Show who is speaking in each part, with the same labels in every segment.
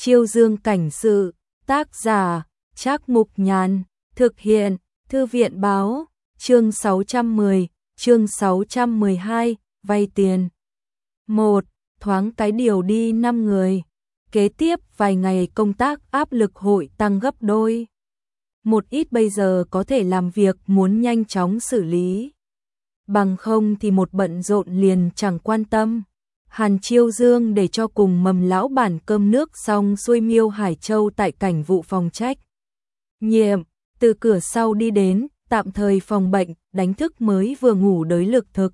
Speaker 1: Chiêu Dương cảnh sự, tác giả, Trác Mục Nhàn, thực hiện, Thư viện báo, chương 610, chương 612, vay tiền. 1. Thoáng cái điều đi 5 người. Kế tiếp vài ngày công tác áp lực hội tăng gấp đôi. Một ít bây giờ có thể làm việc muốn nhanh chóng xử lý. Bằng không thì một bận rộn liền chẳng quan tâm. Hàn Chiêu Dương để cho cùng Mầm lão bản cơm nước xong xuôi Miêu Hải Châu tại cảnh vụ phòng trách nhiệm, từ cửa sau đi đến, tạm thời phòng bệnh, đánh thức mới vừa ngủ đới Lực Thực.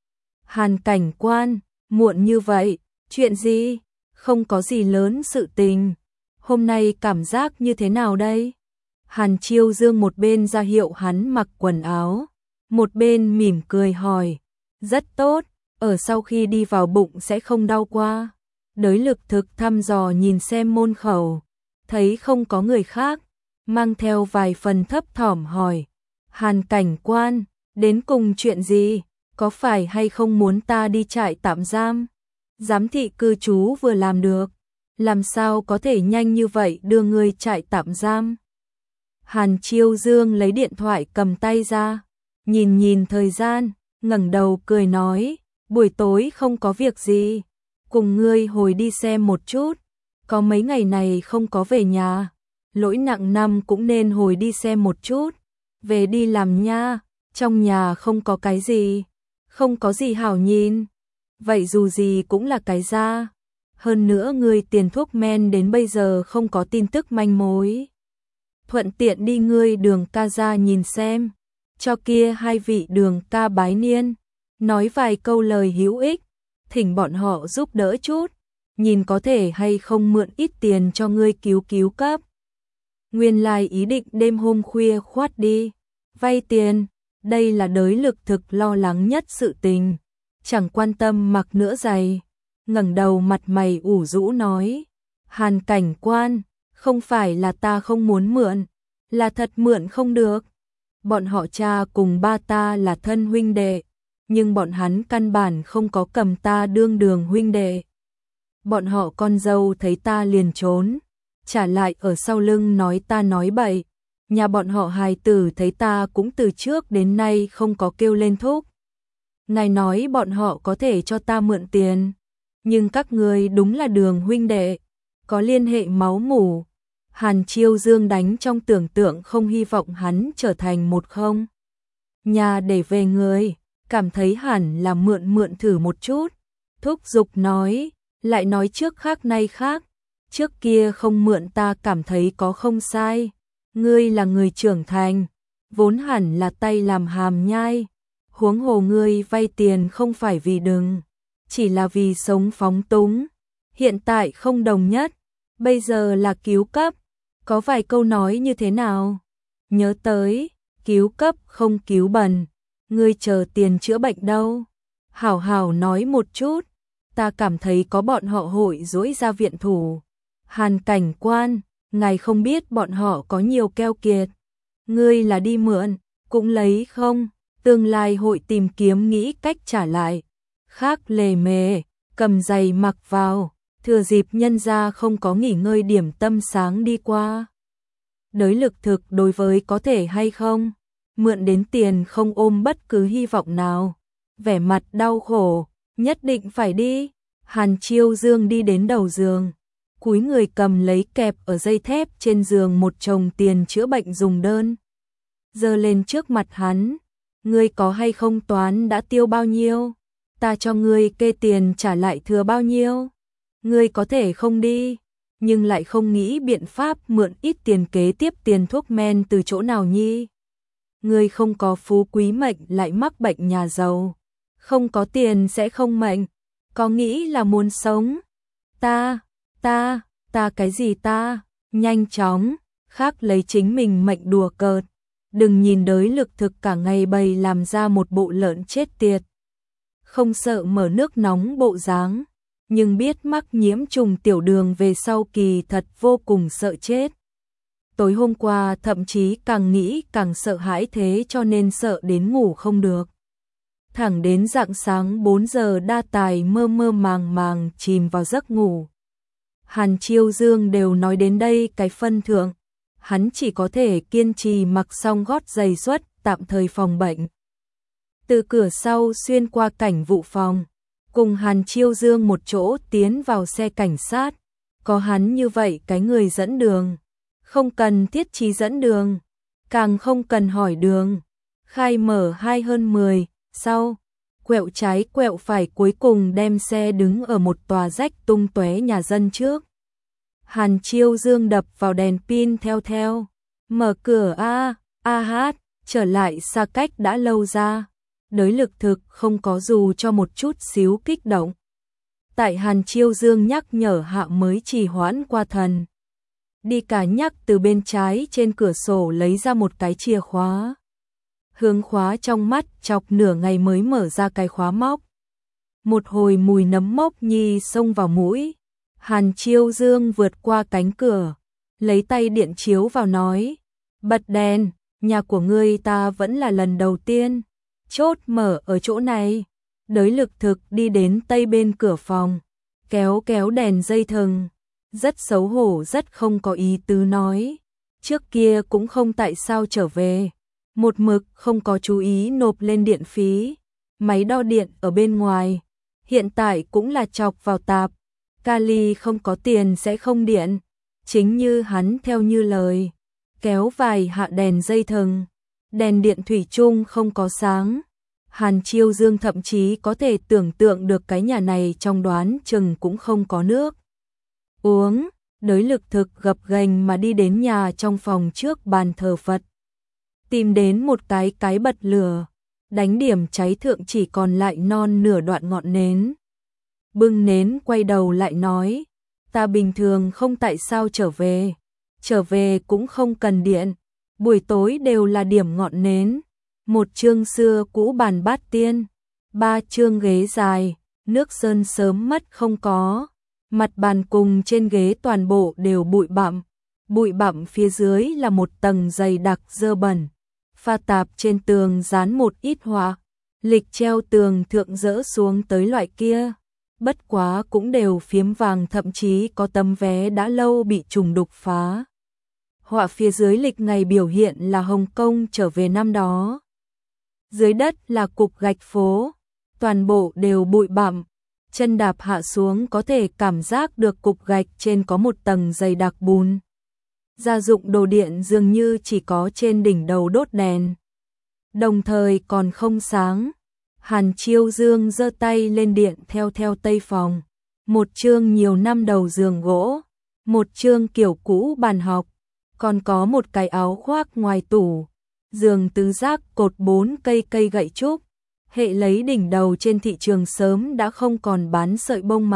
Speaker 1: Hàn cảnh quan, muộn như vậy, chuyện gì? Không có gì lớn sự tình. Hôm nay cảm giác như thế nào đây? Hàn Chiêu Dương một bên ra hiệu hắn mặc quần áo, một bên mỉm cười hỏi. Rất tốt, ở sau khi đi vào bụng sẽ không đau qua. Đới Lực Thực thăm dò nhìn xem môn khẩu, thấy không có người khác, mang theo vài phần thấp thỏm hỏi. Hàn cảnh quan, đến cùng chuyện gì? Có phải hay không muốn ta đi trại tạm giam? Giám thị cư trú vừa làm được, làm sao có thể nhanh như vậy đưa ngươi trại tạm giam? Hàn Chiêu Dương lấy điện thoại cầm tay ra, nhìn nhìn thời gian, ngẩng đầu cười nói, buổi tối không có việc gì, cùng ngươi hồi đi xem một chút, có mấy ngày này không có về nhà, lỗi nặng năm cũng nên hồi đi xem một chút, về đi làm nha, trong nhà không có cái gì, không có gì hảo nhìn, vậy dù gì cũng là cái ra, hơn nữa ngươi tiền thuốc men đến bây giờ không có tin tức manh mối. Thuận tiện đi ngươi Đường ca ra nhìn xem, cho kia hai vị Đường ca bái niên, nói vài câu lời hữu ích, thỉnh bọn họ giúp đỡ chút, nhìn có thể hay không mượn ít tiền cho ngươi cứu cấp. Nguyên lai ý định đêm hôm khuya khoát đi, vay tiền, đây là Đới Lực Thực lo lắng nhất sự tình, chẳng quan tâm mặc nữa giày, ngẩng đầu mặt mày ủ rũ nói, Hàn cảnh quan, không phải là ta không muốn mượn, là thật mượn không được. Bọn họ cha cùng ba ta là thân huynh đệ, nhưng bọn hắn căn bản không có cầm ta đương Đường huynh đệ. Bọn họ con dâu thấy ta liền trốn, trả lại ở sau lưng nói ta nói bậy. Nhà bọn họ hài tử thấy ta cũng từ trước đến nay không có kêu lên thúc. Ngài nói bọn họ có thể cho ta mượn tiền, nhưng các người đúng là Đường huynh đệ, có liên hệ máu mủ. Hàn Chiêu Dương đánh trong tưởng tượng không hy vọng hắn trở thành một không nhà để về người, cảm thấy hẳn là mượn thử một chút. Thúc giục nói, lại nói trước khác nay khác, trước kia không mượn ta cảm thấy có không sai, ngươi là người trưởng thành, vốn hẳn là tay làm hàm nhai, huống hồ ngươi vay tiền không phải vì đừng, chỉ là vì sống phóng túng, hiện tại không đồng nhất, bây giờ là cứu cấp, có vài câu nói như thế nào? Nhớ tới, cứu cấp không cứu bần, ngươi chờ tiền chữa bệnh đâu? Hảo hảo nói một chút, ta cảm thấy có bọn họ hội dỗi ra viện thủ. Hàn cảnh quan, ngài không biết bọn họ có nhiều keo kiệt. Ngươi là đi mượn, cũng lấy không, tương lai hội tìm kiếm nghĩ cách trả lại. Khác lề mề, cầm giày mặc vào, thừa dịp nhân ra không có nghỉ ngơi điểm tâm sáng đi qua. Đới Lực Thực đối với có thể hay không, mượn đến tiền không ôm bất cứ hy vọng nào. Vẻ mặt đau khổ, nhất định phải đi. Hàn Chiêu Dương đi đến đầu giường, cúi người cầm lấy kẹp ở dây thép trên giường một chồng tiền chữa bệnh dùng đơn. Giơ lên trước mặt hắn, ngươi có hay không toán đã tiêu bao nhiêu? Ta cho ngươi kê tiền trả lại thừa bao nhiêu? Ngươi có thể không đi, nhưng lại không nghĩ biện pháp mượn ít tiền kế tiếp tiền thuốc men từ chỗ nào nhi? Ngươi không có phú quý mệnh lại mắc bệnh nhà giàu, không có tiền sẽ không mệnh, có nghĩ là muốn sống? Ta cái gì ta? Nhanh chóng, khác lấy chính mình mệnh đùa cợt. Đừng nhìn Đới Lực Thực cả ngày bày làm ra một bộ lợn chết tiệt. Không sợ mở nước nóng bộ dáng, nhưng biết mắc nhiễm trùng tiểu đường về sau kỳ thật vô cùng sợ chết. Tối hôm qua thậm chí càng nghĩ càng sợ hãi thế cho nên sợ đến ngủ không được. Thẳng đến rạng sáng 4 giờ đa tài mơ mơ màng màng chìm vào giấc ngủ. Hàn Chiêu Dương đều nói đến đây cái phân thượng, hắn chỉ có thể kiên trì mặc xong gót giày xuất, tạm thời phòng bệnh. Từ cửa sau xuyên qua cảnh vụ phòng, cùng Hàn Chiêu Dương một chỗ tiến vào xe cảnh sát, có hắn như vậy cái người dẫn đường, không cần thiết chỉ dẫn đường, càng không cần hỏi đường. Khai mở 2 hơn 10, sau, quẹo trái quẹo phải cuối cùng đem xe đứng ở một tòa rách tung tóe nhà dân trước. Hàn Chiêu Dương đập vào đèn pin theo, mở cửa hát, trở lại xa cách đã lâu ra. Đới Lực thực không có dù cho một chút xíu kích động. Tại Hàn Chiêu Dương nhắc nhở hạ mới trì hoãn qua thần. Đi cả nhắc từ bên trái trên cửa sổ lấy ra một cái chìa khóa. Hướng khóa trong mắt chọc nửa ngày mới mở ra cái khóa móc. Một hồi mùi nấm mốc nhi xông vào mũi. Hàn Chiêu Dương vượt qua cánh cửa, lấy tay điện chiếu vào nói, bật đèn, nhà của ngươi ta vẫn là lần đầu tiên, chốt mở ở chỗ này. Đới Lực thực đi đến tây bên cửa phòng, kéo đèn dây thừng, rất xấu hổ rất không có ý tứ nói, trước kia cũng không tại sao trở về, một mực không có chú ý nộp lên điện phí, máy đo điện ở bên ngoài, hiện tại cũng là chọc vào tạp. Kali không có tiền sẽ không điện, chính như hắn theo như lời, kéo vài hạ đèn dây thừng, đèn điện thủy chung không có sáng. Hàn Chiêu Dương thậm chí có thể tưởng tượng được cái nhà này trong đoán chừng cũng không có nước uống. Đới Lực thực gập ghềnh mà đi đến nhà trong phòng trước bàn thờ Phật, tìm đến một cái bật lửa, đánh điểm cháy thượng chỉ còn lại non nửa đoạn ngọn nến. Bưng nến quay đầu lại nói, ta bình thường không tại sao trở về cũng không cần điện, buổi tối đều là điểm ngọn nến, một chương xưa cũ bàn bát tiên, 3 chương ghế dài, nước sơn sớm mất không có, mặt bàn cùng trên ghế toàn bộ đều bụi bặm phía dưới là một tầng dày đặc dơ bẩn, pha tạp trên tường dán một ít họa, lịch treo tường thượng dỡ xuống tới loại kia. Bất quá cũng đều phiếm vàng, thậm chí có tấm vé đã lâu bị trùng đục phá. Họa phía dưới lịch ngày biểu hiện là Hồng Kông trở về năm đó. Dưới đất là cục gạch phố, toàn bộ đều bụi bặm, chân đạp hạ xuống có thể cảm giác được cục gạch trên có một tầng dày đặc bùn. Gia dụng đồ điện dường như chỉ có trên đỉnh đầu đốt đèn, đồng thời còn không sáng. Hàn Chiêu Dương giơ tay lên điện theo tây phòng, một chương nhiều năm đầu giường gỗ, một chương kiểu cũ bàn học, còn có một cái áo khoác ngoài tủ, giường tứ giác cột 4 cây gậy trúc, hệ lấy đỉnh đầu trên thị trường sớm đã không còn bán sợi bông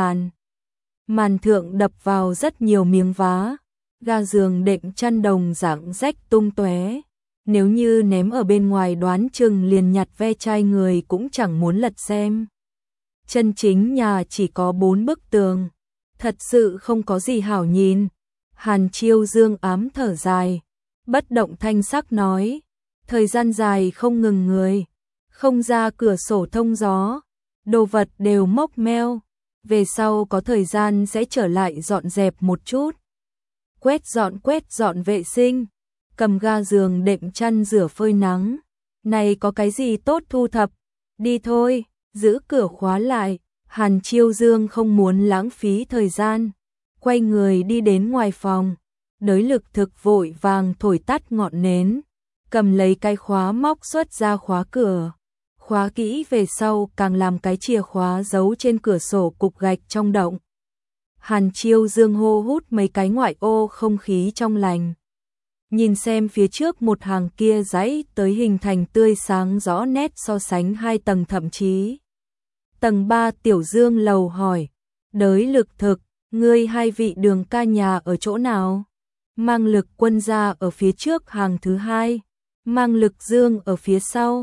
Speaker 1: màn thượng đập vào rất nhiều miếng vá, ga giường đệm chăn đồng dạng rách tung tóe. Nếu như ném ở bên ngoài đoán chừng liền nhặt ve chai người cũng chẳng muốn lật xem. Chân chính nhà chỉ có 4 bức tường, thật sự không có gì hảo nhìn. Hàn Chiêu Dương ám thở dài, bất động thanh sắc nói, thời gian dài không ngừng người, không ra cửa sổ thông gió, đồ vật đều mốc meo, về sau có thời gian sẽ trở lại dọn dẹp một chút. Quét dọn vệ sinh, cầm ga giường đệm chăn rửa phơi nắng. Này có cái gì tốt thu thập, đi thôi, giữ cửa khóa lại. Hàn Chiêu Dương không muốn lãng phí thời gian, quay người đi đến ngoài phòng. Đới Lực thực vội vàng thổi tắt ngọn nến, cầm lấy cái khóa móc xuất ra khóa cửa. Khóa kỹ về sau càng làm cái chìa khóa giấu trên cửa sổ cục gạch trong động. Hàn Chiêu Dương hô hút mấy cái ngoại ô không khí trong lành. Nhìn xem phía trước một hàng kia dãy tới hình thành tươi sáng rõ nét so sánh 2 tầng thậm chí. Tầng 3 Tiểu Dương lầu hỏi, Đới Lực thực, ngươi 2 vị đường ca nhà ở chỗ nào? Mang Lực Quân ra ở phía trước hàng thứ 2, Mang Lực Dương ở phía sau.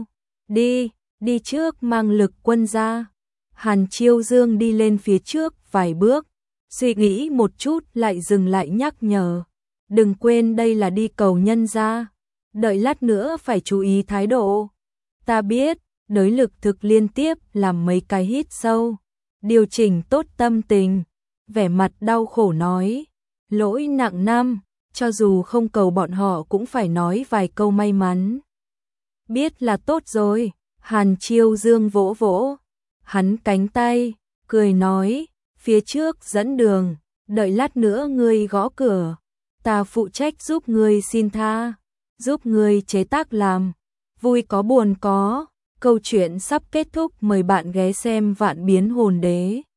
Speaker 1: Đi trước Mang Lực Quân ra. Hàn Chiêu Dương đi lên phía trước vài bước, suy nghĩ một chút lại dừng lại nhắc nhở. Đừng quên đây là đi cầu nhân ra, đợi lát nữa phải chú ý thái độ. Ta biết. Đới Lực thực liên tiếp làm mấy cái hít sâu, điều chỉnh tốt tâm tình, vẻ mặt đau khổ nói, lỗi nặng năm, cho dù không cầu bọn họ cũng phải nói vài câu may mắn. Biết là tốt rồi, Hàn Chiêu Dương vỗ vỗ hắn cánh tay, cười nói, phía trước dẫn đường, đợi lát nữa ngươi gõ cửa, ta phụ trách giúp ngươi xin tha, giúp ngươi chế tác làm, vui có buồn có, câu chuyện sắp kết thúc, mời bạn ghé xem Vạn Biến Hồn Đế.